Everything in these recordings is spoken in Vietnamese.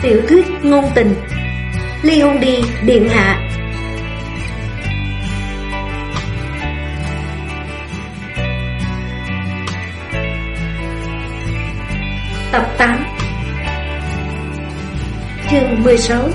Tiểu thuyết ngôn tình Ly hôn đi điện hạ. Tập 8 chương 16.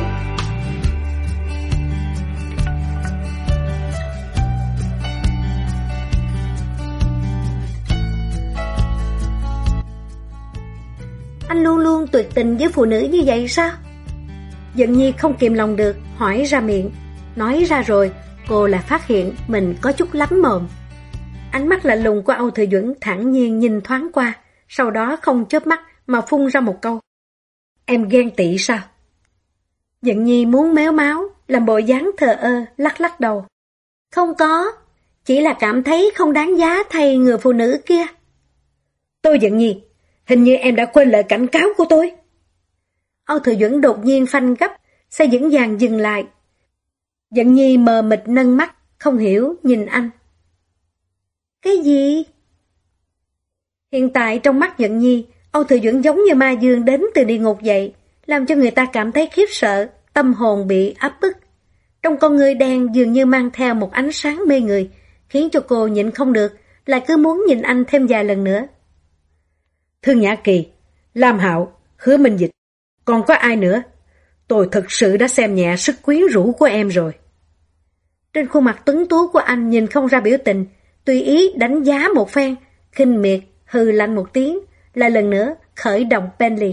Anh luôn luôn tuyệt tình với phụ nữ như vậy sao? Dận Nhi không kìm lòng được hỏi ra miệng. Nói ra rồi cô lại phát hiện mình có chút lắm mồm. Ánh mắt lạnh lùng của Âu Thừa Duẩn thản nhiên nhìn thoáng qua, sau đó không chớp mắt mà phun ra một câu: Em ghen tị sao? Dận Nhi muốn méo máu, làm bộ dáng thờ ơ, lắc lắc đầu. Không có, chỉ là cảm thấy không đáng giá thay người phụ nữ kia. Tôi Dận Nhi, hình như em đã quên lời cảnh cáo của tôi. Âu Thừa Duẩn đột nhiên phanh gấp, xe vững vàng dừng lại. Dận Nhi mờ mịt nâng mắt, không hiểu nhìn anh. Cái gì? Hiện tại trong mắt Dận Nhi, Âu Thừa Duẩn giống như ma dương đến từ địa ngục vậy, làm cho người ta cảm thấy khiếp sợ, tâm hồn bị áp bức. Trong con người đen dường như mang theo một ánh sáng mê người, khiến cho cô nhịn không được, lại cứ muốn nhìn anh thêm vài lần nữa. Thương Nhã Kỳ, Lam Hạo, Hứa Minh Dịch, còn có ai nữa? Tôi thực sự đã xem nhẹ sức quyến rũ của em rồi. Trên khuôn mặt tuấn tú của anh nhìn không ra biểu tình, tùy ý đánh giá một phen, khinh miệt, hừ lạnh một tiếng, lại lần nữa khởi động Bentley.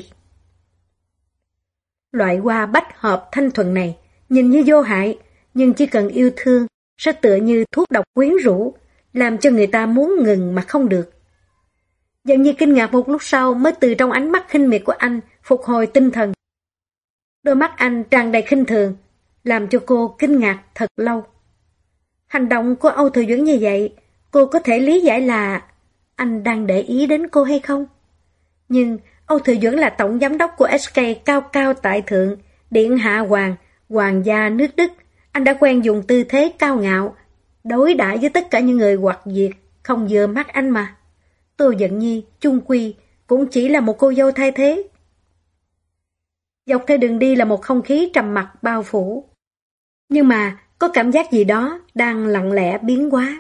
Loại hoa bách hợp thanh thuần này, nhìn như vô hại, nhưng chỉ cần yêu thương, sẽ tựa như thuốc độc quyến rũ, làm cho người ta muốn ngừng mà không được. Dần như kinh ngạc một lúc sau mới từ trong ánh mắt khinh miệt của anh phục hồi tinh thần. Đôi mắt anh tràn đầy khinh thường, làm cho cô kinh ngạc thật lâu. Hành động của Âu Thừa Duẩn như vậy, cô có thể lý giải là anh đang để ý đến cô hay không? Nhưng Âu Thừa Duẩn là tổng giám đốc của SK cao cao tại thượng, điện hạ hoàng gia nước Đức. Anh đã quen dùng tư thế cao ngạo, đối đãi với tất cả những người hoặc việc không vừa mắt anh mà. Tô Dận Nhi, chung quy, cũng chỉ là một cô dâu thay thế. Dọc theo đường đi là một không khí trầm mặc bao phủ. Nhưng mà, có cảm giác gì đó đang lặng lẽ biến hóa.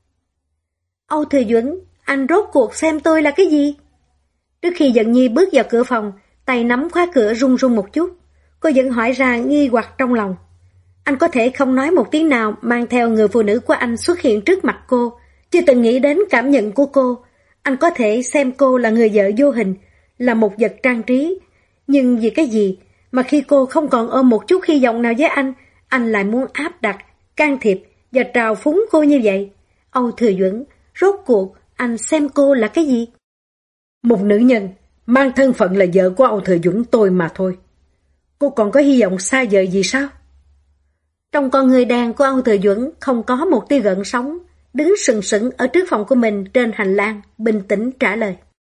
Âu Thừa Duẩn, anh rốt cuộc xem tôi là cái gì? Trước khi Dận Nhi bước vào cửa phòng, tay nắm khóa cửa run run một chút. Cô vẫn hỏi ra nghi hoặc trong lòng. Anh có thể không nói một tiếng nào mang theo người phụ nữ của anh xuất hiện trước mặt cô, chưa từng nghĩ đến cảm nhận của cô. Anh có thể xem cô là người vợ vô hình, là một vật trang trí. Nhưng vì cái gì mà khi cô không còn ôm một chút hy vọng nào với anh lại muốn áp đặt, can thiệp và trào phúng cô như vậy? Âu Thừa Duẩn, rốt cuộc anh xem cô là cái gì? Một nữ nhân mang thân phận là vợ của Âu Thừa Duẩn tôi mà thôi. Cô còn có hy vọng xa vời gì sao? Trong con người đàn của Âu Thừa Duẩn không có một tia gợn sóng, đứng sừng sững ở trước phòng của mình trên hành lang, bình tĩnh trả lời.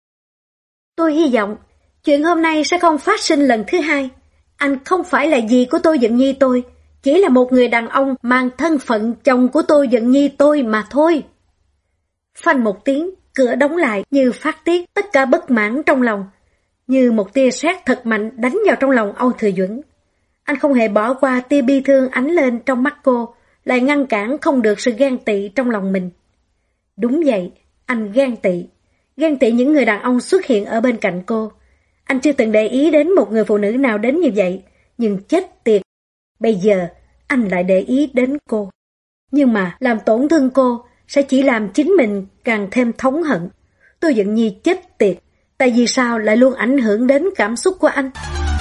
Tôi hy vọng chuyện hôm nay sẽ không phát sinh lần thứ hai. Anh không phải là gì của tôi Dận Nhi tôi, chỉ là một người đàn ông mang thân phận chồng của tôi Dận Nhi tôi mà thôi. Phanh một tiếng, cửa đóng lại như phát tiết tất cả bất mãn trong lòng, như một tia sét thật mạnh đánh vào trong lòng Âu Thừa Duẩn. Anh không hề bỏ qua tia bi thương ánh lên trong mắt cô, lại ngăn cản không được sự ghen tị trong lòng mình. Đúng vậy, anh ghen tị những người đàn ông xuất hiện ở bên cạnh cô. Anh chưa từng để ý đến một người phụ nữ nào đến như vậy, nhưng chết tiệt, bây giờ anh lại để ý đến cô. Nhưng mà làm tổn thương cô sẽ chỉ làm chính mình càng thêm thống hận. Tôi Dận Nhi chết tiệt, tại vì sao lại luôn ảnh hưởng đến cảm xúc của anh?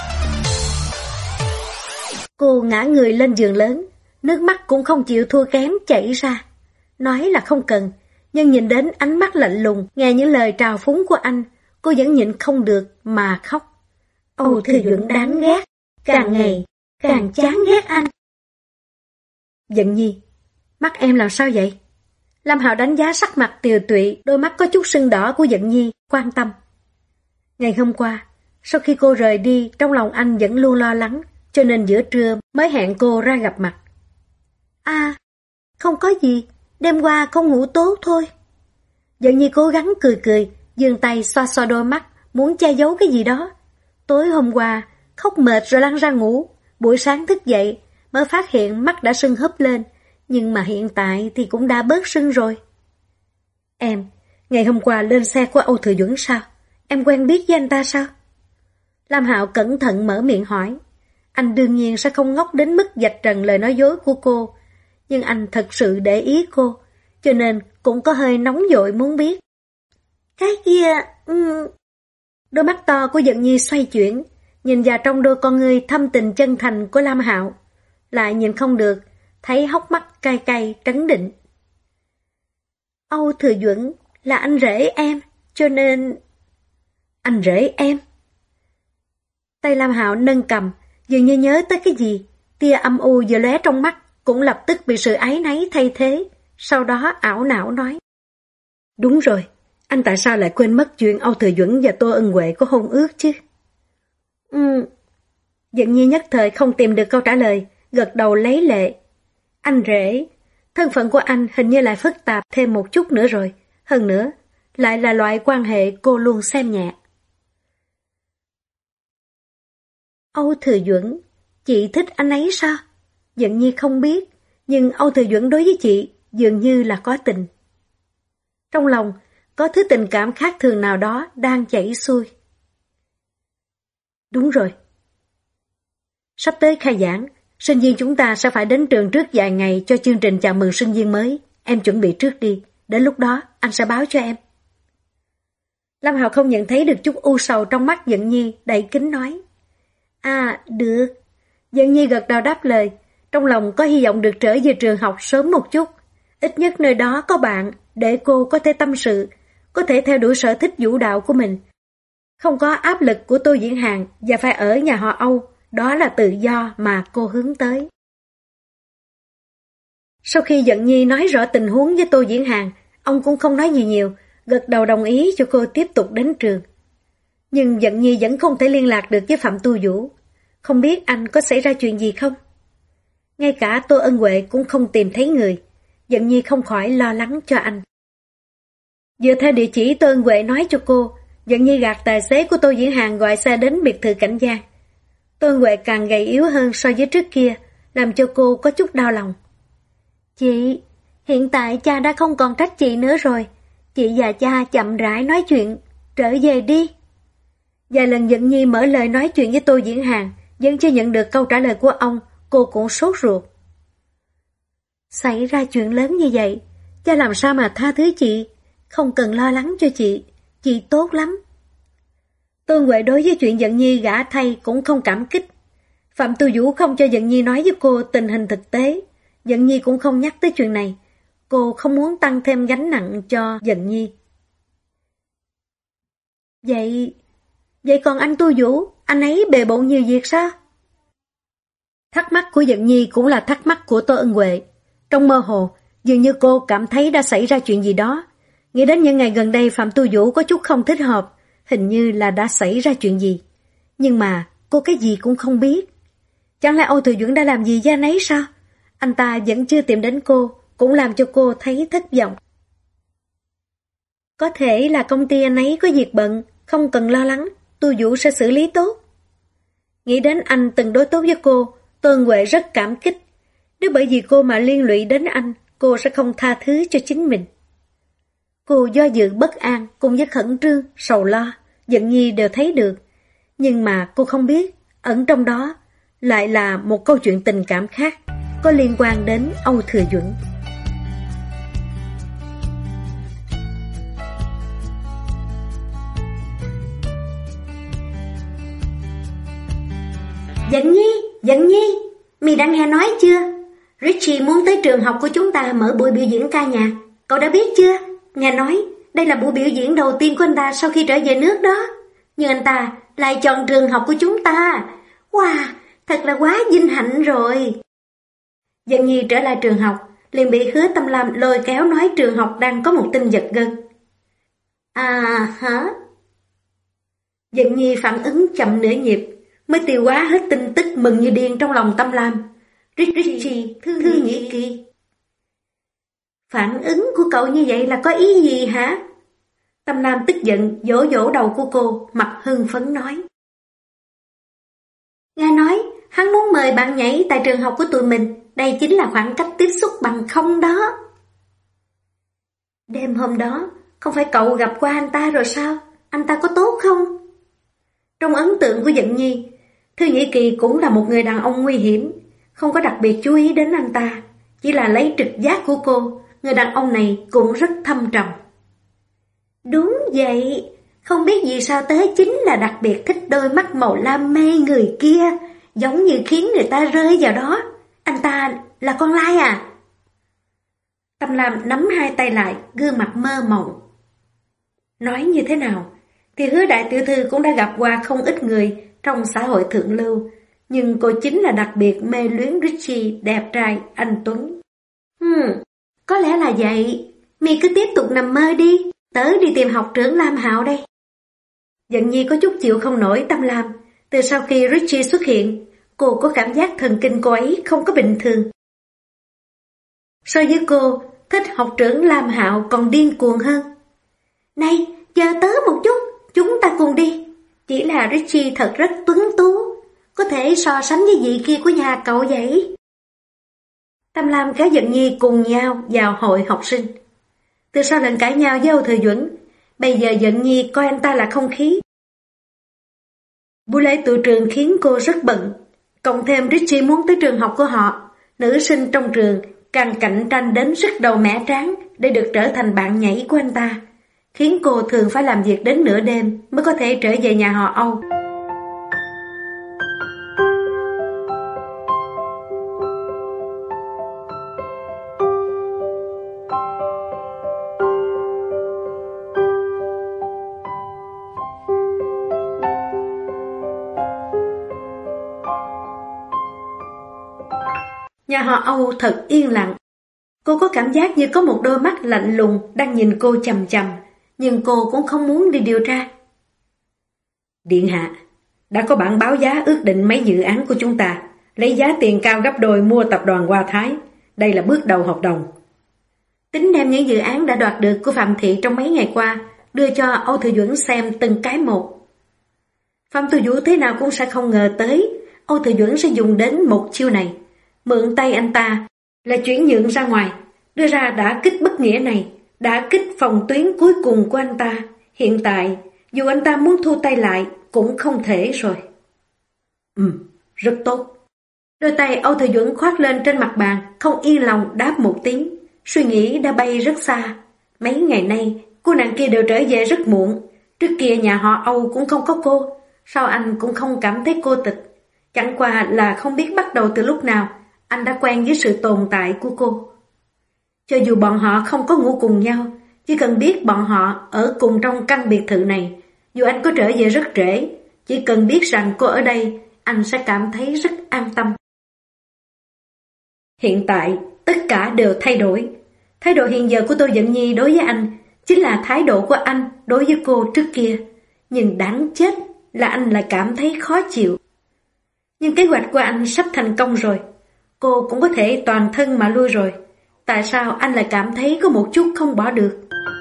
Cô ngã người lên giường lớn, nước mắt cũng không chịu thua kém chảy ra. Nói là không cần, nhưng nhìn đến ánh mắt lạnh lùng, nghe những lời trào phúng của anh, cô vẫn nhịn không được mà khóc. Âu Thừa Duẩn đáng ghét, càng ngày càng chán ghét anh. Dận Nhi, mắt em làm sao vậy? Lam Hạo đánh giá sắc mặt tiều tụy, đôi mắt có chút sưng đỏ của Dận Nhi, quan tâm. Ngày hôm qua, sau khi cô rời đi, trong lòng anh vẫn luôn lo lắng, cho nên giữa trưa mới hẹn cô ra gặp mặt. À, không có gì, đêm qua không ngủ tốt thôi. Dận Nhi cố gắng cười, giương tay xoa xoa đôi mắt, muốn che giấu cái gì đó. Tối hôm qua, khóc mệt rồi lăn ra ngủ. Buổi sáng thức dậy mới phát hiện mắt đã sưng húp lên, nhưng mà hiện tại thì cũng đã bớt sưng rồi. Em, ngày hôm qua lên xe của Âu Thừa Duẩn sao? Em quen biết với anh ta sao? Lam Hạo cẩn thận mở miệng hỏi. Anh đương nhiên sẽ không ngốc đến mức vạch trần lời nói dối của cô, nhưng anh thật sự để ý cô, cho nên cũng có hơi nóng vội muốn biết. Cái kia... Đôi mắt to của Dận Nhi xoay chuyển, nhìn vào trong đôi con ngươi thâm tình chân thành của Lam Hạo, lại nhìn không được, thấy hốc mắt cay cay trấn định. Âu Thừa Duẩn là anh rể em, cho nên... Anh rể em? Tay Lam Hạo nâng cầm, dường như nhớ tới cái gì, tia âm u vừa lóe trong mắt, cũng lập tức bị sự áy náy thay thế, sau đó ảo não nói. Đúng rồi, anh tại sao lại quên mất chuyện Âu Thừa Duẩn và Tô Ân Huệ có hôn ước chứ? Dận Nhi nhất thời không tìm được câu trả lời, gật đầu lấy lệ. Anh rể, thân phận của anh hình như lại phức tạp thêm một chút nữa rồi, hơn nữa, lại là loại quan hệ cô luôn xem nhẹ. Âu Thừa Duẩn, chị thích anh ấy sao? Dận Nhi không biết, nhưng Âu Thừa Duẩn đối với chị dường như là có tình. Trong lòng, có thứ tình cảm khác thường nào đó đang chảy xuôi. Đúng rồi. Sắp tới khai giảng, sinh viên chúng ta sẽ phải đến trường trước vài ngày cho chương trình chào mừng sinh viên mới. Em chuẩn bị trước đi, đến lúc đó anh sẽ báo cho em. Lam Hạo không nhận thấy được chút u sầu trong mắt Dận Nhi, đẩy kính nói. À, được. Dận Nhi gật đầu đáp lời, trong lòng có hy vọng được trở về trường học sớm một chút. Ít nhất nơi đó có bạn, để cô có thể tâm sự, có thể theo đuổi sở thích vũ đạo của mình. Không có áp lực của Tô Diễn Hàn và phải ở nhà họ Âu, đó là tự do mà cô hướng tới. Sau khi Dận Nhi nói rõ tình huống với Tô Diễn Hàn, ông cũng không nói gì nhiều, gật đầu đồng ý cho cô tiếp tục đến trường. Nhưng Dận Nhi vẫn không thể liên lạc được với Phạm Tu Vũ, không biết anh có xảy ra chuyện gì không? Ngay cả Tô Ân Huệ cũng không tìm thấy người, Dận Nhi không khỏi lo lắng cho anh. Dựa theo địa chỉ Tô Ân Huệ nói cho cô, Dận Nhi gạt tài xế của Tô Diễn Hàn gọi xe đến biệt thự Cảnh Giang. Tô Ân Huệ càng gầy yếu hơn so với trước kia, làm cho cô có chút đau lòng. Chị, hiện tại cha đã không còn trách chị nữa rồi. Chị và cha chậm rãi nói chuyện, trở về đi. Vài lần Dận Nhi mở lời nói chuyện với Tô Diễn Hàn, vẫn chưa nhận được câu trả lời của ông, cô cũng sốt ruột. Xảy ra chuyện lớn như vậy, cha làm sao mà tha thứ chị, không cần lo lắng cho chị tốt lắm. Tô Huệ đối với chuyện Dận Nhi gả thay cũng không cảm kích. Phạm Tu Vũ không cho Dận Nhi nói với cô tình hình thực tế, Dận Nhi cũng không nhắc tới chuyện này. Cô không muốn tăng thêm gánh nặng cho Dận Nhi. Vậy còn anh Tu Vũ, anh ấy bề bộn nhiều việc sao? Thắc mắc của Dận Nhi cũng là thắc mắc của Tô Ân Huệ. Trong mơ hồ, dường như cô cảm thấy đã xảy ra chuyện gì đó. Nghĩ đến những ngày gần đây Phạm Tu Vũ có chút không thích hợp, hình như là đã xảy ra chuyện gì. Nhưng mà cô cái gì cũng không biết. Chẳng lẽ Âu Thừa Duẩn đã làm gì với anh ấy sao? Anh ta vẫn chưa tìm đến cô, cũng làm cho cô thấy thất vọng. Có thể là công ty anh ấy có việc bận, không cần lo lắng, Tu Vũ sẽ xử lý tốt. Nghĩ đến anh từng đối tốt với cô, Tô Ân Huệ rất cảm kích. Nếu bởi vì cô mà liên lụy đến anh, cô sẽ không tha thứ cho chính mình. Cô do dự bất an cùng với khẩn trương, sầu lo, Dận Nhi đều thấy được. Nhưng mà cô không biết, ẩn trong đó lại là một câu chuyện tình cảm khác, có liên quan đến Âu Thừa Duẩn. Dận Nhi, mày đã nghe nói chưa? Richie muốn tới trường học của chúng ta mở buổi biểu diễn ca nhạc. Cậu đã biết chưa? Nghe nói đây là buổi biểu diễn đầu tiên của anh ta sau khi trở về nước đó. Nhưng anh ta lại chọn trường học của chúng ta. Wow, thật là quá vinh hạnh rồi. Dận Nhi trở lại trường học, liền bị Hứa Tâm Lam lôi kéo nói trường học đang có một tin giật gân. À hả? Dận Nhi phản ứng chậm nửa nhịp, mới tiêu hóa hết tin tức mừng như điên trong lòng Tâm Lam. Richie, Thư Nhĩ Kỳ. Phản ứng của cậu như vậy là có ý gì hả? Tâm Lam tức giận vỗ vỗ đầu của cô, mặt hưng phấn nói. Nghe nói, hắn muốn mời bạn nhảy tại trường học của tụi mình, đây chính là khoảng cách tiếp xúc bằng không đó. Đêm hôm đó, không phải cậu gặp qua anh ta rồi sao? Anh ta có tốt không? Trong ấn tượng của Dận Nhi, Thư Nhĩ Kỳ cũng là một người đàn ông nguy hiểm, không có đặc biệt chú ý đến anh ta, chỉ là lấy trực giác của cô, người đàn ông này cũng rất thâm trầm. Đúng vậy, không biết vì sao tới chính là đặc biệt thích đôi mắt màu lam mê người kia, giống như khiến người ta rơi vào đó. Anh ta là con lai à? Tâm Lam nắm hai tay lại, gương mặt mơ mộng. Nói như thế nào, thì Hứa đại tiểu thư cũng đã gặp qua không ít người trong xã hội thượng lưu, nhưng cô chính là đặc biệt mê luyến Richie đẹp trai, anh tuấn. Có lẽ là vậy, mi cứ tiếp tục nằm mơ đi, tớ đi tìm học trưởng Lam Hạo đây. Dận Nhi có chút chịu không nổi Tâm Lam, từ sau khi Richie xuất hiện, cô có cảm giác thần kinh cô ấy không có bình thường. So với cô, thích học trưởng Lam Hạo còn điên cuồng hơn. Này, chờ tớ một chút, chúng ta cùng đi. Chỉ là Richie thật rất tuấn tú, có thể so sánh với vị kia của nhà cậu vậy. Tâm Lam kéo Dận Nhi cùng nhau vào hội học sinh. Từ sau lần cãi nhau với Âu Thừa Duẩn, bây giờ Dận Nhi coi anh ta là không khí. Buổi lễ tự trường khiến cô rất bận, cộng thêm Richie muốn tới trường học của họ, nữ sinh trong trường càng cạnh tranh đến sức đầu mẻ trán để được trở thành bạn nhảy của anh ta, khiến cô thường phải làm việc đến nửa đêm mới có thể trở về nhà họ Âu. Nhà họ Âu thật yên lặng. Cô có cảm giác như có một đôi mắt lạnh lùng đang nhìn cô chằm chằm, nhưng cô cũng không muốn đi điều tra. Điện hạ, đã có bản báo giá ước định mấy dự án của chúng ta, lấy giá tiền cao gấp đôi mua tập đoàn Hoa Thái. Đây là bước đầu hợp đồng. Tính đem những dự án đã đoạt được của Phạm Thị trong mấy ngày qua, đưa cho Âu Thừa Duẩn xem từng cái một. Phạm Tu Vũ thế nào cũng sẽ không ngờ tới Âu Thừa Duẩn sẽ dùng đến một chiêu này. Mượn tay anh ta là chuyển nhượng ra ngoài, đưa ra đả kích bất nghĩa này, đả kích phòng tuyến cuối cùng của anh ta. Hiện tại, dù anh ta muốn thu tay lại cũng không thể rồi. Rất tốt. Đôi tay Âu Thừa Duẩn khoác lên trên mặt bàn, không yên lòng đáp một tiếng. Suy nghĩ đã bay rất xa. Mấy ngày nay, cô nàng kia đều trở về rất muộn. Trước kia nhà họ Âu cũng không có cô, sao anh cũng không cảm thấy cô tịch? Chẳng qua là không biết bắt đầu từ lúc nào anh đã quen với sự tồn tại của cô. Cho dù bọn họ không có ngủ cùng nhau, chỉ cần biết bọn họ ở cùng trong căn biệt thự này, dù anh có trở về rất trễ, chỉ cần biết rằng cô ở đây, anh sẽ cảm thấy rất an tâm. Hiện tại, tất cả đều thay đổi. Thái độ hiện giờ của Tô Dận Nhi đối với anh chính là thái độ của anh đối với cô trước kia. Nhưng đáng chết là anh lại cảm thấy khó chịu. Nhưng kế hoạch của anh sắp thành công rồi. Cô cũng có thể toàn thân mà lui rồi. Tại sao anh lại cảm thấy có một chút không bỏ được?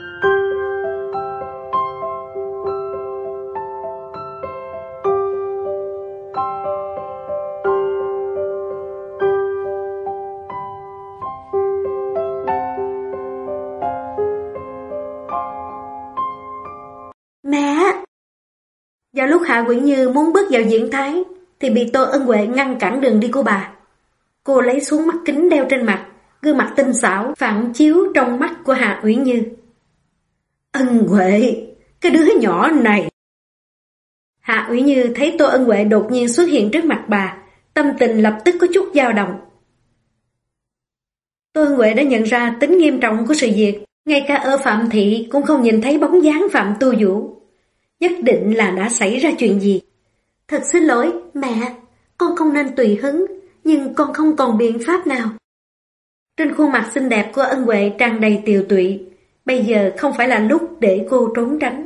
Mẹ! Vào lúc Hạ Uyển Như muốn bước vào diễn thái thì bị Tô Ân Huệ ngăn cản đường đi của bà. Cô lấy xuống mắt kính đeo trên mặt, gương mặt tinh xảo phản chiếu trong mắt của Hạ Uyển Như. Ân Huệ, cái đứa nhỏ này. Hạ Uyển Như thấy Tô Ân Huệ đột nhiên xuất hiện trước mặt bà, tâm tình lập tức có chút dao động. Tô Ân Huệ đã nhận ra tính nghiêm trọng của sự việc, ngay cả ở Phạm Thị cũng không nhìn thấy bóng dáng Phạm Tu Vũ. Nhất định là đã xảy ra chuyện gì. Thật xin lỗi, mẹ, con không nên tùy hứng, nhưng con không còn biện pháp nào. Trên khuôn mặt xinh đẹp của Ân Huệ tràn đầy tiều tụy, bây giờ không phải là lúc để cô trốn tránh.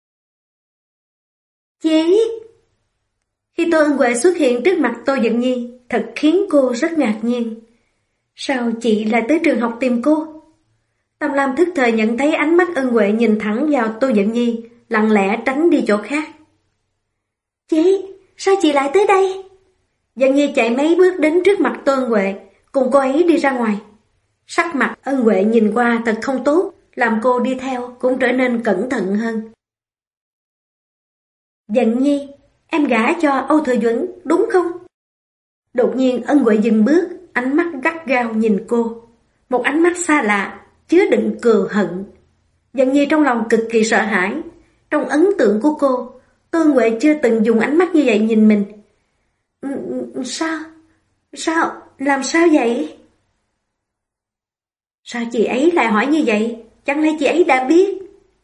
Chị! Khi Tô Ân Huệ xuất hiện trước mặt Tô Dận Nhi, thật khiến cô rất ngạc nhiên. Sao chị lại tới trường học tìm cô? Tâm Lam thức thời nhận thấy ánh mắt Ân Huệ nhìn thẳng vào Tô Dận Nhi, lặng lẽ tránh đi chỗ khác. Chị, sao chị lại tới đây? Dân Nhi chạy mấy bước đến trước mặt Tô Ân Huệ, cùng cô ấy đi ra ngoài. Sắc mặt Ân Huệ nhìn qua thật không tốt, làm cô đi theo cũng trở nên cẩn thận hơn. Dân Nhi, em gả cho Âu Thừa Duẩn, đúng không? Đột nhiên Ân Huệ dừng bước, ánh mắt gắt gao nhìn cô. Một ánh mắt xa lạ, chứa đựng cừu hận. Dân Nhi trong lòng cực kỳ sợ hãi. Trong ấn tượng của cô, Tô Ân Huệ chưa từng dùng ánh mắt như vậy nhìn mình. Sao? Làm sao vậy? Sao chị ấy lại hỏi như vậy? Chẳng lẽ chị ấy đã biết?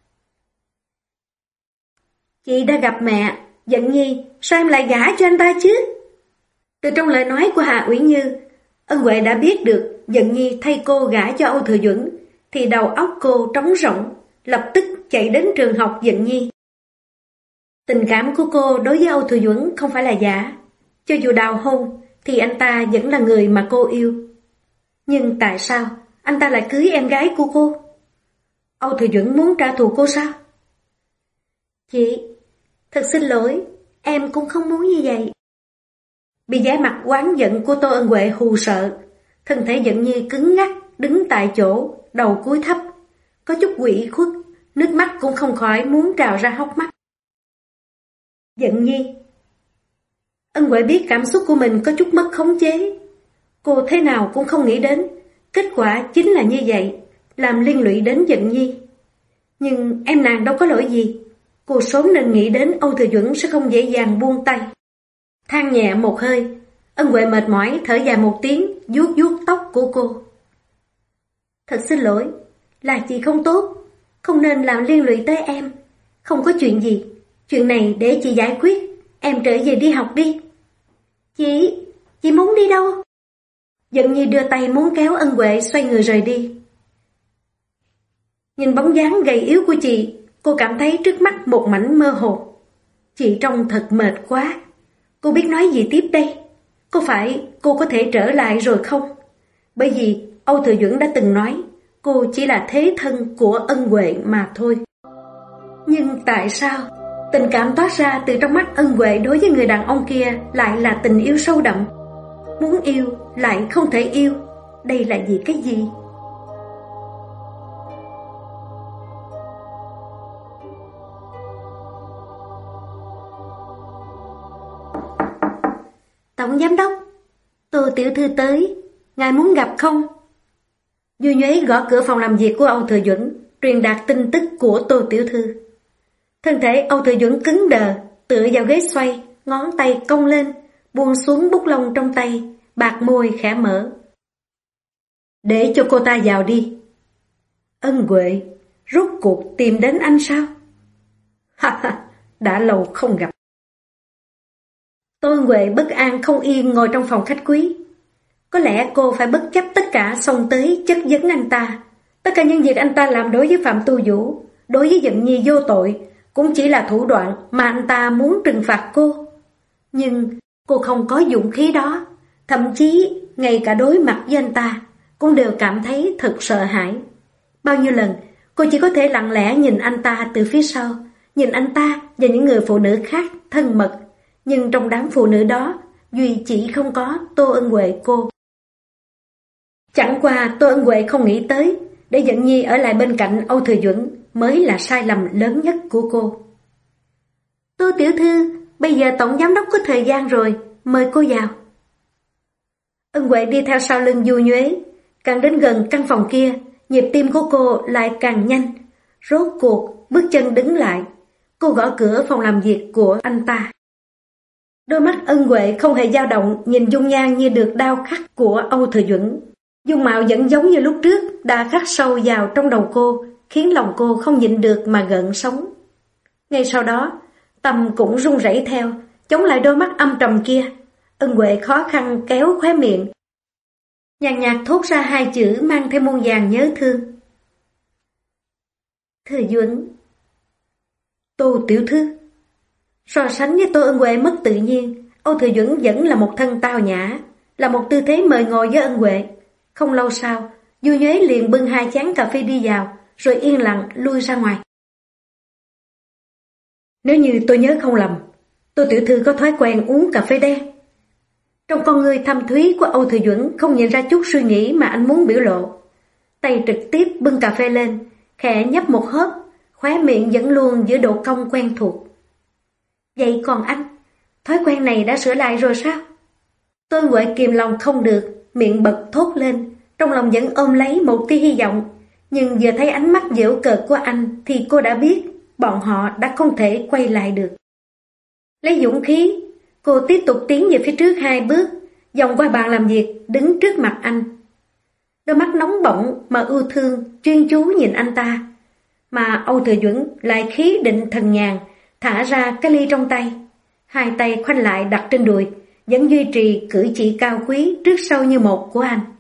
Chị đã gặp mẹ, Dận Nhi, sao em lại gả cho anh ta chứ? Từ trong lời nói của Hà Uyển Như, Ân Huệ đã biết được Dận Nhi thay cô gả cho Âu Thừa Duẩn, thì đầu óc cô trống rỗng, lập tức chạy đến trường học Dận Nhi. Tình cảm của cô đối với Âu Thừa Duẩn không phải là giả, cho dù đào hôn thì anh ta vẫn là người mà cô yêu. Nhưng tại sao anh ta lại cưới em gái của cô? Âu Thừa Duẩn muốn trả thù cô sao? Chị, thật xin lỗi, em cũng không muốn như vậy. Bị vẻ mặt oán giận của Tô Ân Huệ hù sợ, thân thể Dận Nhi cứng ngắc, đứng tại chỗ, đầu cúi thấp, có chút ủy khuất, nước mắt cũng không khỏi muốn trào ra hốc mắt. Dận Nhi. Ân Huệ biết cảm xúc của mình có chút mất khống chế. Cô thế nào cũng không nghĩ đến, kết quả chính là như vậy, làm liên lụy đến Dận Nhi. Nhưng em nàng đâu có lỗi gì, cô sớm nên nghĩ đến Âu Thừa Duẩn sẽ không dễ dàng buông tay. Than nhẹ một hơi, Ân Huệ mệt mỏi thở dài một tiếng, vuốt vuốt tóc của cô. Thật xin lỗi, là chị không tốt, không nên làm liên lụy tới em. Không có chuyện gì, chuyện này để chị giải quyết, em trở về đi học đi. Chị muốn đi đâu? Dận Nhi đưa tay muốn kéo Ân Huệ xoay người rời đi. Nhìn bóng dáng gầy yếu của chị, cô cảm thấy trước mắt một mảnh mơ hồ. Chị trông thật mệt quá. Cô biết nói gì tiếp đây? Có phải cô có thể trở lại rồi không? Bởi vì Âu Thừa Duẩn đã từng nói cô chỉ là thế thân của Ân Huệ mà thôi. Nhưng tại sao tình cảm toát ra từ trong mắt Ân Huệ đối với người đàn ông kia lại là tình yêu sâu đậm? Muốn yêu lại không thể yêu, đây là vì cái gì? Tổng giám đốc, Tô tiểu thư tới, ngài muốn gặp không? Du Nhuế gõ cửa phòng làm việc của Âu Thừa Duẩn, truyền đạt tin tức của Tô tiểu thư. Thân thể Âu Thừa Duẩn cứng đờ, tựa vào ghế xoay, ngón tay cong lên, buông xuống bút lông trong tay, bạc môi khẽ mở. Để cho cô ta vào đi. Ân Huệ, rốt cuộc tìm đến anh sao? Ha ha, đã lâu không gặp. Tô Ân Huệ bất an không yên ngồi trong phòng khách quý. Có lẽ cô phải bất chấp tất cả xông tới chất vấn anh ta. Tất cả những việc anh ta làm đối với Phạm Tu Vũ, đối với Dận Nhi vô tội, cũng chỉ là thủ đoạn mà anh ta muốn trừng phạt cô. Nhưng cô không có dũng khí đó. Thậm chí ngay cả đối mặt với anh ta cũng đều cảm thấy thật sợ hãi. Bao nhiêu lần cô chỉ có thể lặng lẽ nhìn anh ta từ phía sau, nhìn anh ta và những người phụ nữ khác thân mật. Nhưng trong đám phụ nữ đó, duy chỉ không có Tô Ân Huệ cô. Chẳng qua Tô Ân Huệ không nghĩ tới, để Dận Nhi ở lại bên cạnh Âu Thừa Duẩn mới là sai lầm lớn nhất của cô. Tô tiểu thư, bây giờ tổng giám đốc có thời gian rồi, mời cô vào. Ân Huệ đi theo sau lưng Du Nhuế, càng đến gần căn phòng kia, nhịp tim của cô lại càng nhanh. Rốt cuộc bước chân đứng lại, cô gõ cửa phòng làm việc của anh ta. Đôi mắt Ân Huệ không hề dao động, nhìn dung nhan như được đao khắc của Âu Thừa Duẩn. Dung mạo vẫn giống như lúc trước, đã khắc sâu vào trong đầu cô, khiến lòng cô không nhịn được mà gợn sóng. Ngay sau đó, tâm cũng run rẩy theo, chống lại đôi mắt âm trầm kia. Ân Huệ khó khăn kéo khóe miệng, nhàn nhạt thốt ra hai chữ mang theo muôn vàn nhớ thương. Thừa Duẩn. Tô tiểu thư. So sánh với Tô Ân Huệ mất tự nhiên, Âu Thừa Duẩn vẫn là một thân tao nhã, là một tư thế mời ngồi với Ân Huệ. Không lâu sau, Du Nhuế liền bưng hai chén cà phê đi vào, rồi yên lặng lui ra ngoài. Nếu như tôi nhớ không lầm, Tô tiểu thư có thói quen uống cà phê đen. Trong con ngươi thâm thúy của Âu Thừa Duẩn không nhìn ra chút suy nghĩ mà anh muốn biểu lộ. Tay trực tiếp bưng cà phê lên, khẽ nhấp một hớp, khóe miệng vẫn luôn giữ độ cong quen thuộc. Vậy còn anh, thói quen này đã sửa lại rồi sao? Tôi Huệ kìm lòng không được, miệng bật thốt lên, trong lòng vẫn ôm lấy một tia hy vọng. Nhưng vừa thấy ánh mắt giễu cợt của anh thì cô đã biết bọn họ đã không thể quay lại được. Lấy dũng khí, cô tiếp tục tiến về phía trước 2 bước, vòng qua bàn làm việc, đứng trước mặt anh. Đôi mắt nóng bỏng mà ưu thương, chuyên chú nhìn anh ta. Mà Âu Thừa Duẩn lại khí định thần nhàn, thả ra cái ly trong tay. 2 tay khoanh lại đặt trên đùi, vẫn duy trì cử chỉ cao quý trước sau như một của anh.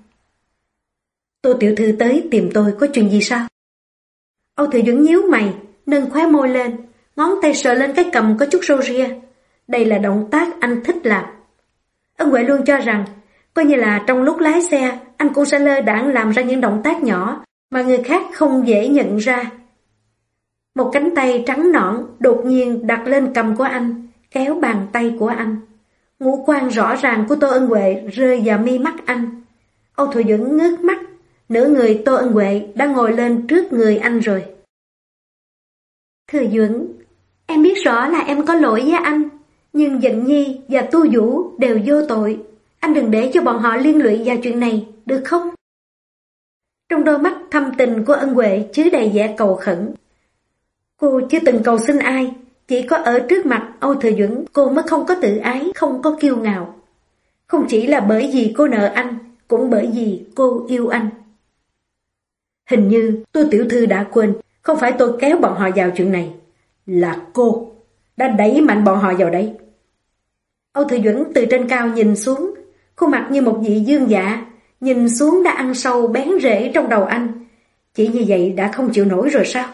Tô tiểu thư tới tìm tôi có chuyện gì sao? Âu Thừa Duẩn nhíu mày, nâng khóe môi lên, ngón tay sờ lên cái cằm có chút râu ria. Đây là động tác anh thích làm. Ân Huệ luôn cho rằng, coi như là trong lúc lái xe, anh cũng sẽ lơ đãng làm ra những động tác nhỏ mà người khác không dễ nhận ra. Một cánh tay trắng nõn đột nhiên đặt lên cằm của anh, kéo bàn tay của anh. Ngũ quan rõ ràng của Tô Ân Huệ rơi vào mi mắt anh. Âu Thừa Duẩn ngước mắt, nửa người Tô Ân Huệ đã ngồi lên trước người anh rồi. Thừa Duẩn, em biết rõ là em có lỗi với anh, nhưng Dận Nhi và Tu Vũ đều vô tội. Anh đừng để cho bọn họ liên lụy vào chuyện này, được không? Trong đôi mắt thâm tình của Ân Huệ chứa đầy vẻ cầu khẩn. Cô chưa từng cầu xin ai, chỉ có ở trước mặt Âu Thừa Duẩn cô mới không có tự ái, không có kiêu ngạo. Không chỉ là bởi vì cô nợ anh, cũng bởi vì cô yêu anh. Hình như tôi tiểu thư đã quên, không phải tôi kéo bọn họ vào chuyện này, là cô đã đẩy mạnh bọn họ vào đấy. Âu Thừa Duẩn từ trên cao nhìn xuống, khuôn mặt như một vị vương giả, nhìn xuống đã ăn sâu bén rễ trong đầu anh. Chỉ như vậy đã không chịu nổi rồi sao?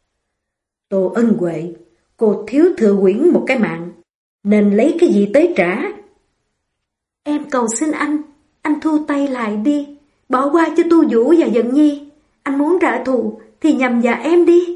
Tô Ân Huệ, cô thiếu Thừa Quyển một cái mạng, nên lấy cái gì tới trả? Em cầu xin anh thu tay lại đi, bỏ qua cho Tu Vũ và Dận Nhi. Anh muốn trả thù thì nhằm vào em đi.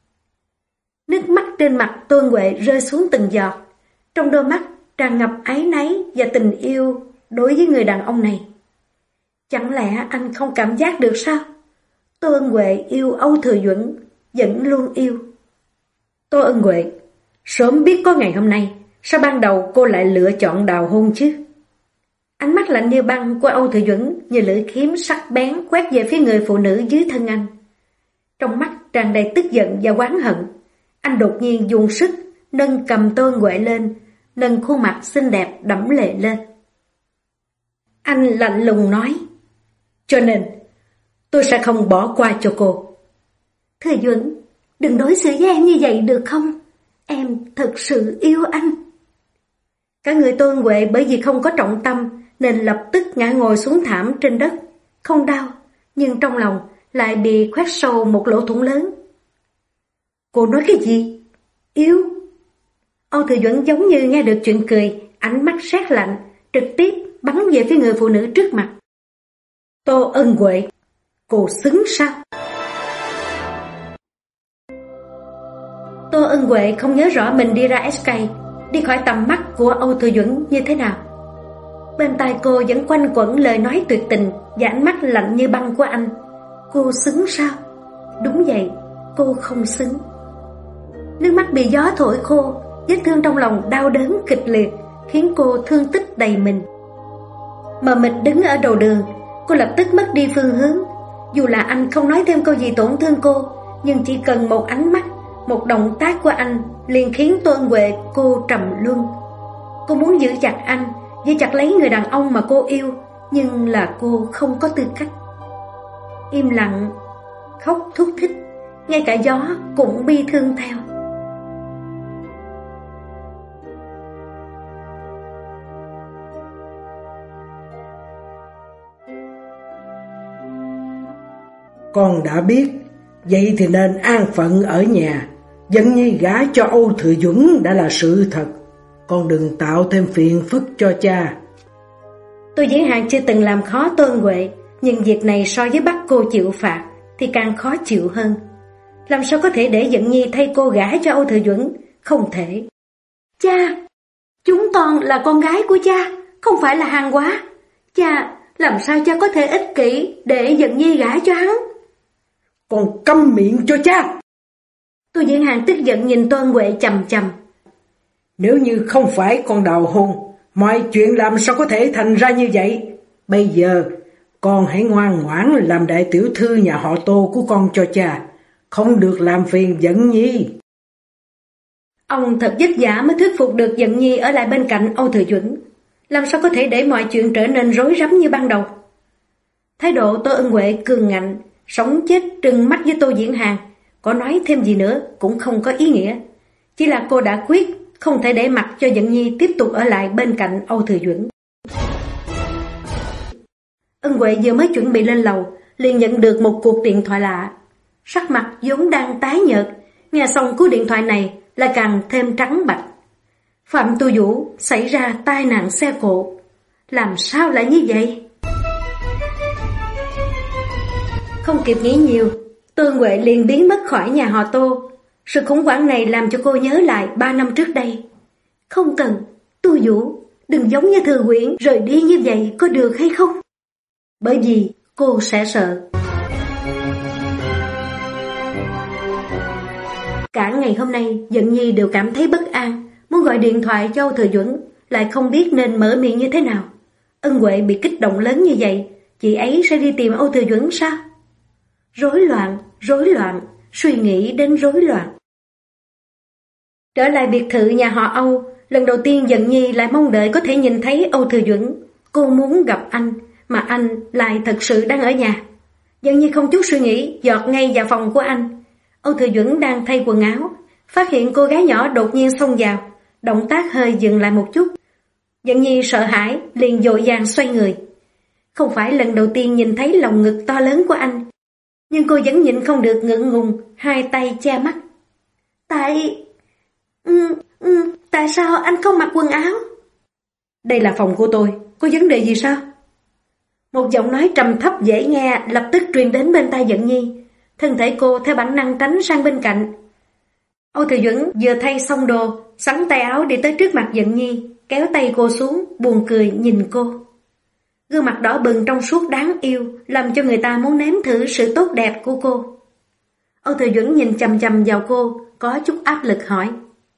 Nước mắt trên mặt Tô Ân Huệ rơi xuống từng giọt, trong đôi mắt tràn ngập áy náy và tình yêu đối với người đàn ông này. Chẳng lẽ anh không cảm giác được sao? Tô Ân Huệ yêu Âu Thừa Duẩn, vẫn luôn yêu. Tô Ân Huệ, sớm biết có ngày hôm nay, sao ban đầu cô lại lựa chọn đào hôn chứ? Ánh mắt lạnh như băng của Âu Thừa Duẩn như lưỡi kiếm sắc bén quét về phía người phụ nữ dưới thân anh. Trong mắt tràn đầy tức giận và oán hận, anh đột nhiên dùng sức nâng cầm Tô Ân Huệ lên, nâng khuôn mặt xinh đẹp đẫm lệ lên. Anh lạnh lùng nói, cho nên tôi sẽ không bỏ qua cho cô. Thừa Duẩn, đừng đối xử với em như vậy được không? Em thật sự yêu anh. Cả người Tô Ân Huệ bởi vì không có trọng tâm nên lập tức ngã ngồi xuống thảm trên đất. Không đau, nhưng trong lòng lại bị khoét sâu một lỗ thủng lớn. Cô nói cái gì? Yêu? Âu Thừa Duẩn giống như nghe được chuyện cười, ánh mắt sét lạnh, trực tiếp bắn về phía người phụ nữ trước mặt. Tô Ân Huệ, cô xứng sao? Tô Ân Huệ không nhớ rõ mình đi ra SK, đi khỏi tầm mắt của Âu Thừa Duẩn như thế nào. Bên tai cô vẫn quanh quẩn lời nói tuyệt tình và ánh mắt lạnh như băng của anh. Cô xứng sao? Đúng vậy, cô không xứng. Nước mắt bị gió thổi khô, vết thương trong lòng đau đớn kịch liệt khiến cô thương tích đầy mình. Mờ mịt đứng ở đầu đường, cô lập tức mất đi phương hướng. Dù là anh không nói thêm câu gì tổn thương cô, nhưng chỉ cần một ánh mắt, một động tác của anh liền khiến Tô Ân Huệ cô trầm luân. Cô muốn giữ chặt anh, giữ chặt lấy người đàn ông mà cô yêu, nhưng là cô không có tư cách. Im lặng, khóc thút thít, ngay cả gió cũng bi thương theo. Con đã biết, vậy thì nên an phận ở nhà. Dận Nhi gả cho Âu Thừa Duẩn đã là sự thật. Con đừng tạo thêm phiền phức cho cha. Tôi giới hạn chưa từng làm khó Tô Ân Huệ, nhưng việc này so với bắt cô chịu phạt thì càng khó chịu hơn. Làm sao có thể để Dận Nhi thay cô gả cho Âu Thừa Duẩn? Không thể. Cha, chúng toàn là con gái của cha, không phải là hàng hóa. Cha, làm sao cha có thể ích kỷ để Dận Nhi gả cho hắn? Còn câm miệng cho cha! Tô Diễn Hàng tức giận nhìn Tô Ân Huệ chằm chằm. Nếu như không phải con đào hôn, mọi chuyện làm sao có thể thành ra như vậy? Bây giờ, con hãy ngoan ngoãn làm đại tiểu thư nhà họ Tô của con cho cha, không được làm phiền Dận Nhi. Ông thật vất vả mới thuyết phục được Dận Nhi ở lại bên cạnh Âu Thừa Duẩn. Làm sao có thể để mọi chuyện trở nên rối rắm như ban đầu? Thái độ Tô Ân Huệ cường ngạnh, sống chết trừng mắt với Tô Diễn Hàng, có nói thêm gì nữa cũng không có ý nghĩa. Chỉ là cô đã quyết không thể để mặc cho Dận Nhi tiếp tục ở lại bên cạnh Âu Thừa Duẩn. Ân Huệ vừa mới chuẩn bị lên lầu, liền nhận được một cuộc điện thoại lạ. Sắc mặt vốn đang tái nhợt, nghe xong cú điện thoại này lại càng thêm trắng bệch. Phạm Tu Vũ xảy ra tai nạn xe cộ. Làm sao lại như vậy? Không kịp nghĩ nhiều, Tô Ân Huệ liền biến mất khỏi nhà họ Tô. Sự khủng hoảng này làm cho cô nhớ lại 3 năm trước đây. Không cần, Tu Vũ, đừng giống như Thừa Quyển rời đi như vậy có được hay không? Bởi vì cô sẽ sợ. Cả ngày hôm nay, Dận Nhi đều cảm thấy bất an, muốn gọi điện thoại cho Âu Thừa Duẩn, lại không biết nên mở miệng như thế nào. Ân Huệ bị kích động lớn như vậy, chị ấy sẽ đi tìm Âu Thừa Duẩn sao? Rối loạn, suy nghĩ đến rối loạn. Trở lại biệt thự nhà họ Âu, lần đầu tiên Dận Nhi lại mong đợi có thể nhìn thấy Âu Thừa Duẩn. Cô muốn gặp anh, mà anh lại thật sự đang ở nhà. Dận Nhi không chút suy nghĩ, giọt ngay vào phòng của anh. Âu Thừa Duẩn đang thay quần áo, phát hiện cô gái nhỏ đột nhiên xông vào, động tác hơi dừng lại một chút. Dận Nhi sợ hãi, liền vội vàng xoay người. Không phải lần đầu tiên nhìn thấy lồng ngực to lớn của anh, nhưng cô vẫn nhịn không được ngượng ngùng, hai tay che mắt. Tại sao anh không mặc quần áo? Đây là phòng của tôi, có vấn đề gì sao? Một giọng nói trầm thấp dễ nghe lập tức truyền đến bên tai Dận Nhi. Thân thể cô theo bản năng tránh sang bên cạnh. Âu Thừa Duẩn vừa thay xong đồ, xắn tay áo đi tới trước mặt Dận Nhi, kéo tay cô xuống, buồn cười nhìn cô. Gương mặt đỏ bừng trong suốt đáng yêu, làm cho người ta muốn nếm thử sự tốt đẹp của cô. Âu Thừa Duẩn nhìn chằm chằm vào cô, có chút áp lực hỏi.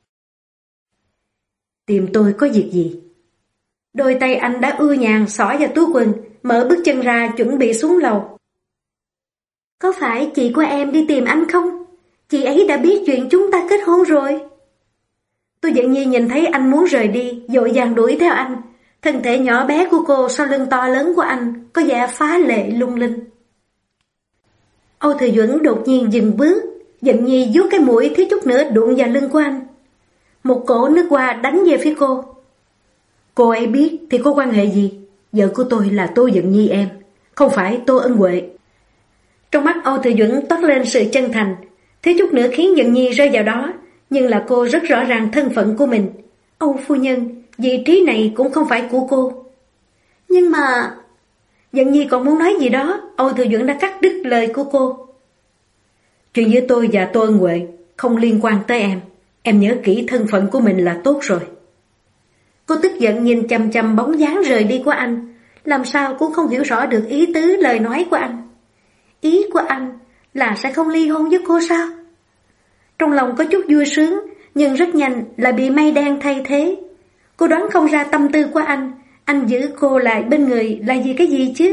Tìm tôi có việc gì? Đôi tay anh đã ưa nhàn xỏ vào túi quần, mở bước chân ra chuẩn bị xuống lầu. Có phải chị của em đi tìm anh không? Chị ấy đã biết chuyện chúng ta kết hôn rồi. Tôi Dận Nhi nhìn thấy anh muốn rời đi, vội vàng đuổi theo anh. Thân thể nhỏ bé của cô sau lưng to lớn của anh có vẻ phá lệ lung linh. Âu Thừa Duẩn đột nhiên dừng bước, Dận Nhi vuốt cái mũi thiếu chút nữa đụng vào lưng của anh. Một cỗ nước hoa đánh về phía cô. Cô ấy biết thì có quan hệ gì? Vợ của tôi là Tô Dận Nhi em, không phải Tô Ân Huệ. Trong mắt Âu Thừa Duẩn toát lên sự chân thành, thiếu chút nữa khiến Dận Nhi rơi vào đó, nhưng là cô rất rõ ràng thân phận của mình. Âu phu nhân, vị trí này cũng không phải của cô. Nhưng mà... Dận Nhi còn muốn nói gì đó, Âu Thừa Duẩn đã cắt đứt lời của cô. Chuyện giữa tôi và Tô Ân Huệ không liên quan tới em nhớ kỹ thân phận của mình là tốt rồi. Cô tức giận nhìn chằm chằm bóng dáng rời đi của anh, làm sao cũng không hiểu rõ được ý tứ lời nói của anh. Ý của anh là sẽ không ly hôn với cô sao? Trong lòng có chút vui sướng, nhưng rất nhanh lại bị mây đen thay thế. Cô đoán không ra tâm tư của anh giữ cô lại bên người là vì cái gì chứ?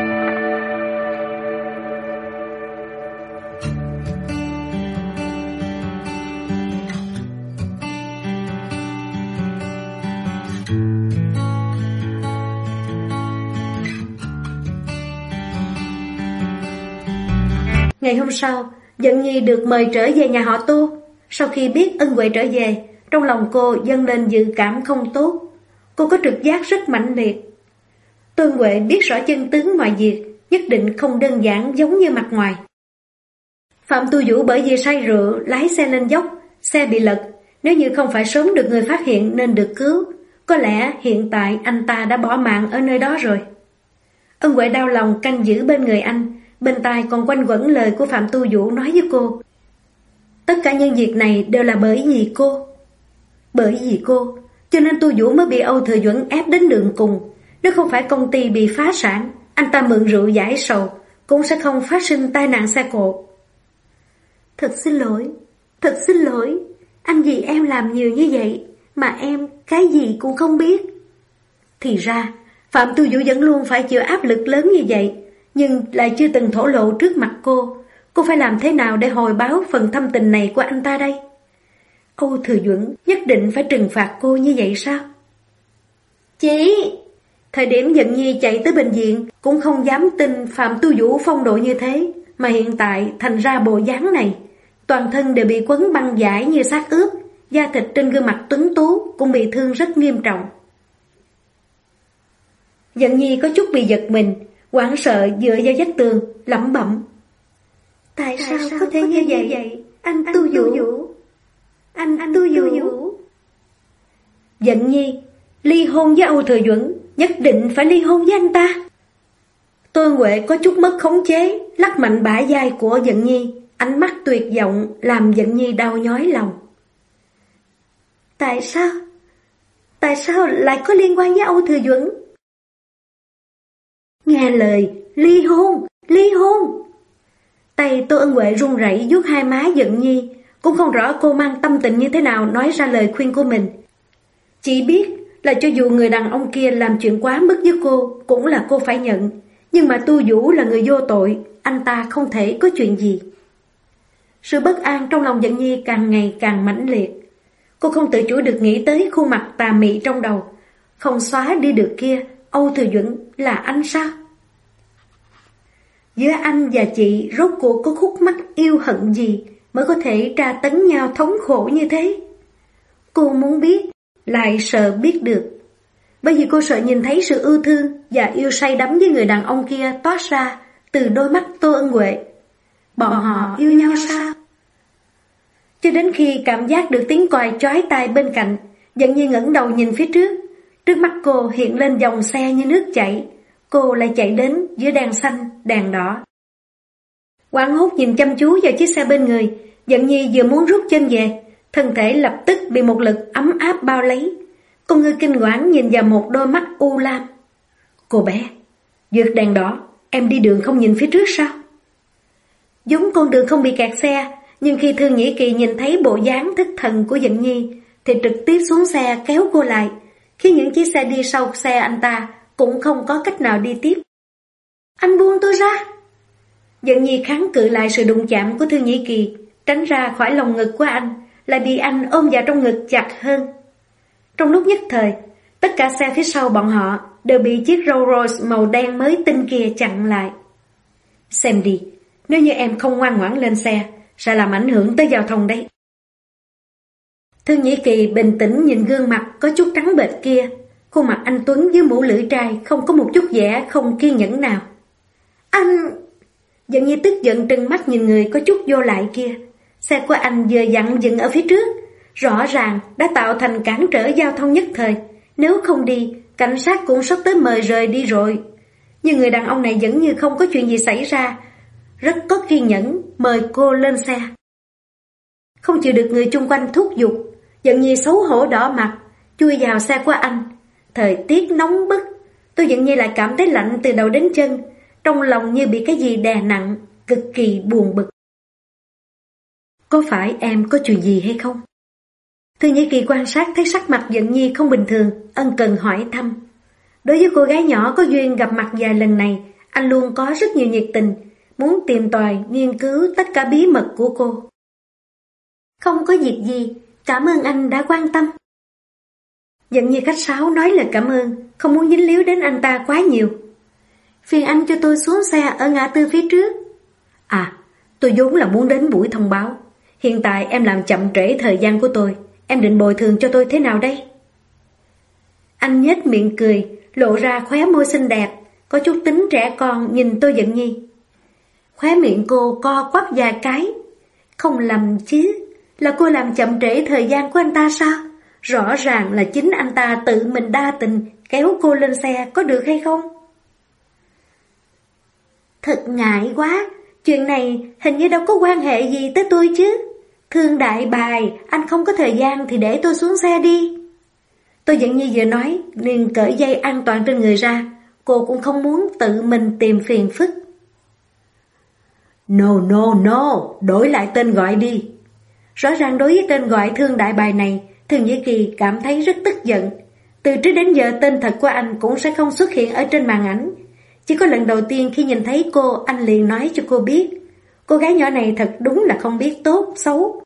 Ngày hôm sau, Dận Nhi được mời trở về nhà họ Tô. Sau khi biết Ân Huệ trở về, trong lòng cô dâng lên dự cảm không tốt. Cô có trực giác rất mãnh liệt. Tô Ân Huệ biết rõ chân tướng mọi việc, nhất định không đơn giản giống như mặt ngoài. Phạm Tu Vũ bởi vì say rượu lái xe lên dốc, xe bị lật. Nếu như không phải sớm được người phát hiện nên được cứu, có lẽ hiện tại anh ta đã bỏ mạng ở nơi đó rồi. Ân Huệ đau lòng canh giữ bên người anh, bên tai còn quanh quẩn lời của Phạm Tu Vũ nói với cô. Tất cả những việc này đều là bởi vì cô. Bởi vì cô, cho nên Tu Vũ mới bị Âu Thừa Duẩn ép đến đường cùng. Nếu không phải công ty bị phá sản, anh ta mượn rượu giải sầu, cũng sẽ không phát sinh tai nạn xe cộ. Thật xin lỗi, anh vì em làm nhiều như vậy, mà em cái gì cũng không biết. Thì ra, Phạm Tu Vũ vẫn luôn phải chịu áp lực lớn như vậy, nhưng lại chưa từng thổ lộ trước mặt cô. Cô phải làm thế nào để hồi báo phần thâm tình này của anh ta đây? Âu Thừa Duẩn nhất định phải trừng phạt cô như vậy sao? Chị! Thời điểm Dận Nhi chạy tới bệnh viện cũng không dám tin Phạm Tu Vũ phong độ như thế, mà hiện tại thành ra bộ dáng này. Toàn thân đều bị quấn băng vải như xác ướp, da thịt trên gương mặt tuấn tú cũng bị thương rất nghiêm trọng. Dận Nhi có chút bị giật mình, hoảng sợ dựa vào vách tường, lẩm bẩm. Tại sao có thể như vậy? Anh Tu Vũ. Anh Tu Vũ. Dận Nhi, ly hôn với Âu Thừa Duẩn, nhất định phải ly hôn với anh ta. Tô Huệ có chút mất khống chế, lắc mạnh bả vai của Dận Nhi, ánh mắt tuyệt vọng làm Dận Nhi đau nhói lòng. Tại sao lại có liên quan với Âu Thừa Duẩn? Nghe lời, ly hôn. Tay Tô Ân Huệ run rẩy vuốt hai má Dận Nhi, cũng không rõ cô mang tâm tình như thế nào nói ra lời khuyên của mình. Chỉ biết là cho dù người đàn ông kia làm chuyện quá mức với cô, cũng là cô phải nhận. Nhưng mà Tu Vũ là người vô tội, anh ta không thể có chuyện gì. Sự bất an trong lòng Dận Nhi càng ngày càng mãnh liệt. Cô không tự chủ được nghĩ tới khuôn mặt tà mị trong đầu. Không xóa đi được kia, Âu Thừa Duẩn là anh sao? Giữa anh và chị rốt cuộc có khúc mắc yêu hận gì mới có thể tra tấn nhau thống khổ như thế? Cô muốn biết, lại sợ biết được. Bởi vì cô sợ nhìn thấy sự ưu thương và yêu say đắm với người đàn ông kia toát ra từ đôi mắt Tô Ân Huệ. Bọn họ yêu nhau sao? Cho đến khi cảm giác được tiếng còi chói tai bên cạnh, Dận Nhi ngẩng đầu nhìn phía trước. Trước mắt cô hiện lên dòng xe như nước chảy. Cô lại chạy đến giữa đèn xanh, đèn đỏ. Hoảng hốt nhìn chăm chú vào chiếc xe bên người, Dận Nhi vừa muốn rút chân về, thân thể lập tức bị một lực ấm áp bao lấy. Con ngươi kinh hoảng nhìn vào một đôi mắt u lam. Cô bé, vượt đèn đỏ, em đi đường không nhìn phía trước sao? Giống con đường không bị kẹt xe, nhưng khi Thương Nhĩ Kỳ nhìn thấy bộ dáng thất thần của Dận Nhi, thì trực tiếp xuống xe kéo cô lại, khiến những chiếc xe đi sau xe anh ta cũng không có cách nào đi tiếp. Anh buông tôi ra! Dận Nhi kháng cự lại sự đụng chạm của Thương Nhĩ Kỳ, tránh ra khỏi lòng ngực của anh, lại bị anh ôm vào trong ngực chặt hơn. Trong lúc nhất thời, tất cả xe phía sau bọn họ đều bị chiếc Rolls Royce màu đen mới tinh kia chặn lại. Xem đi, nếu như em không ngoan ngoãn lên xe, sẽ làm ảnh hưởng tới giao thông đấy. Thương Nhĩ Kỳ bình tĩnh nhìn gương mặt có chút trắng bệch kia, khuôn mặt anh tuấn với mũ lưỡi trai không có một chút vẻ không kiên nhẫn nào. Anh... Dận Nhi tức giận trừng mắt nhìn người có chút vô lại kia. Xe của anh vừa dặn dừng ở phía trước, rõ ràng đã tạo thành cản trở giao thông nhất thời. Nếu không đi, cảnh sát cũng sắp tới mời rời đi rồi. Nhưng người đàn ông này vẫn như không có chuyện gì xảy ra, rất có kiên nhẫn mời cô lên xe. Không chịu được người chung quanh thúc giục, Dận Nhi xấu hổ đỏ mặt, chui vào xe của anh. Thời tiết nóng bức, tôi Dận Nhi lại cảm thấy lạnh từ đầu đến chân, trong lòng như bị cái gì đè nặng, cực kỳ buồn bực. Có phải em có chuyện gì hay không? Thương Nhĩ Kỳ quan sát thấy sắc mặt Dận Nhi không bình thường, ân cần hỏi thăm. Đối với cô gái nhỏ có duyên gặp mặt vài lần này, anh luôn có rất nhiều nhiệt tình, muốn tìm tòi, nghiên cứu tất cả bí mật của cô. Không có việc gì, cảm ơn anh đã quan tâm. Dận Nhi khách sáo nói lời cảm ơn, không muốn dính líu đến anh ta quá nhiều. Phiền anh cho tôi xuống xe ở ngã tư phía trước. À, tôi vốn là muốn đến buổi thông báo. Hiện tại em làm chậm trễ thời gian của tôi, em định bồi thường cho tôi thế nào đây? Anh nhếch miệng cười, lộ ra khóe môi xinh đẹp, có chút tính trẻ con nhìn tôi Dận Nhi. Khóe miệng cô co quắp vài cái. Không lầm chứ, là cô làm chậm trễ thời gian của anh ta sao? Rõ ràng là chính anh ta tự mình đa tình kéo cô lên xe, có được hay không? Thật ngại quá, chuyện này hình như đâu có quan hệ gì tới tôi chứ. Thương đại bài, anh không có thời gian thì để tôi xuống xe đi. Tôi vẫn như vừa nói, liền cởi dây an toàn trên người ra. Cô cũng không muốn tự mình tìm phiền phức. No, đổi lại tên gọi đi. Rõ ràng đối với tên gọi Thương Đại Bài này, Thương Nhĩ Kỳ cảm thấy rất tức giận. Từ trước đến giờ tên thật của anh cũng sẽ không xuất hiện ở trên màn ảnh. Chỉ có lần đầu tiên khi nhìn thấy cô, anh liền nói cho cô biết. Cô gái nhỏ này thật đúng là không biết tốt, xấu.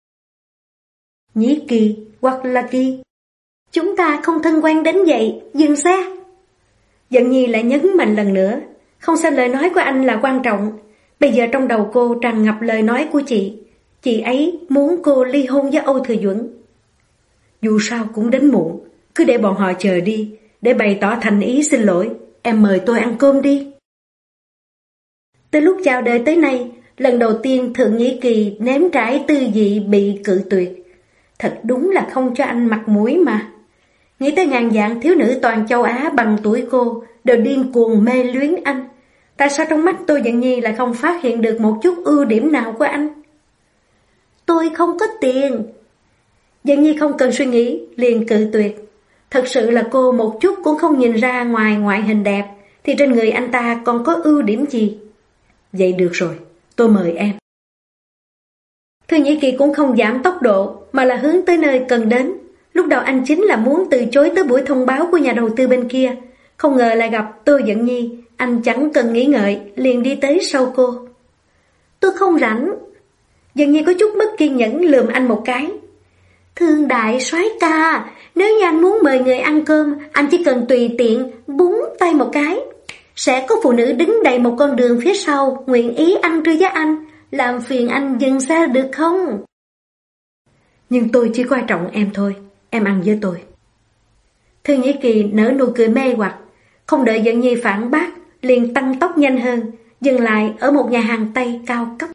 Nhĩ Kỳ hoặc là Kỳ. Chúng ta không thân quen đến vậy, dừng xe. Dận Nhi lại nhấn mạnh lần nữa. Không sao, lời nói của anh là quan trọng. Bây giờ trong đầu cô tràn ngập lời nói của chị. Chị ấy muốn cô ly hôn với Âu Thừa Duẩn. Dù sao cũng đến muộn, cứ để bọn họ chờ đi, để bày tỏ thành ý xin lỗi. Em mời tôi ăn cơm đi. Từ lúc chào đời tới nay, lần đầu tiên Thượng Nhĩ Kỳ nếm trải tư vị bị cự tuyệt. Thật đúng là không cho anh mặt mũi mà. Nghĩ tới ngàn vạn thiếu nữ toàn châu Á bằng tuổi cô đều điên cuồng mê luyến anh. Tại sao trong mắt tôi Dận Nhi lại không phát hiện được một chút ưu điểm nào của anh? Tôi không có tiền. Dận Nhi không cần suy nghĩ, liền cự tuyệt. Thật sự là cô một chút cũng không nhìn ra ngoài ngoại hình đẹp, thì trên người anh ta còn có ưu điểm gì? Vậy được rồi, tôi mời em. Thư Nhĩ Kỳ cũng không giảm tốc độ, mà là hướng tới nơi cần đến. Lúc đầu anh chính là muốn từ chối tới buổi thông báo của nhà đầu tư bên kia. Không ngờ lại gặp Tô Dận Nhi, anh chẳng cần nghĩ ngợi, liền đi tới sau cô. Tôi không rảnh. Dận Nhi có chút mất kiên nhẫn lườm anh một cái. Thương đại soái ca, nếu như anh muốn mời người ăn cơm, anh chỉ cần tùy tiện búng tay một cái. Sẽ có phụ nữ đứng đầy một con đường phía sau, nguyện ý ăn trưa với anh. Làm phiền anh dừng xe được không? Nhưng tôi chỉ quan trọng em thôi, em ăn với tôi. Thư Nhĩ Kỳ nở nụ cười mê hoặc, không đợi Dận Nhi phản bác, liền tăng tốc nhanh hơn, dừng lại ở một nhà hàng Tây cao cấp.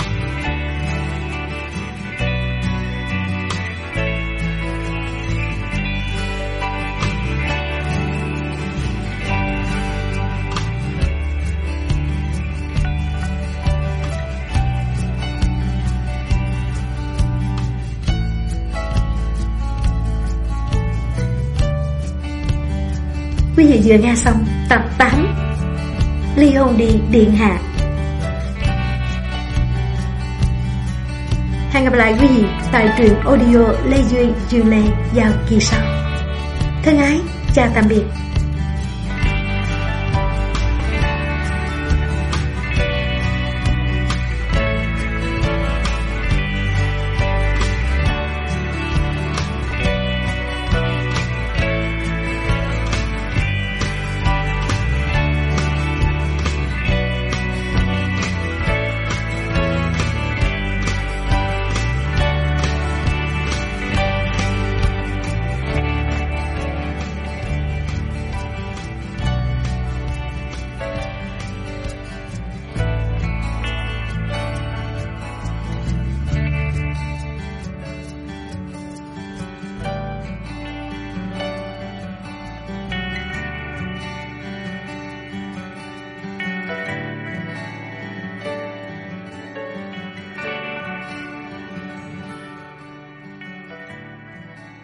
Quý vị vừa nghe xong tập 8 Ly hôn đi điện hạ. Hẹn gặp lại quý vị tại truyện audio Lê Duy Dương Lê vào kỳ sau. Thân ái, chào tạm biệt.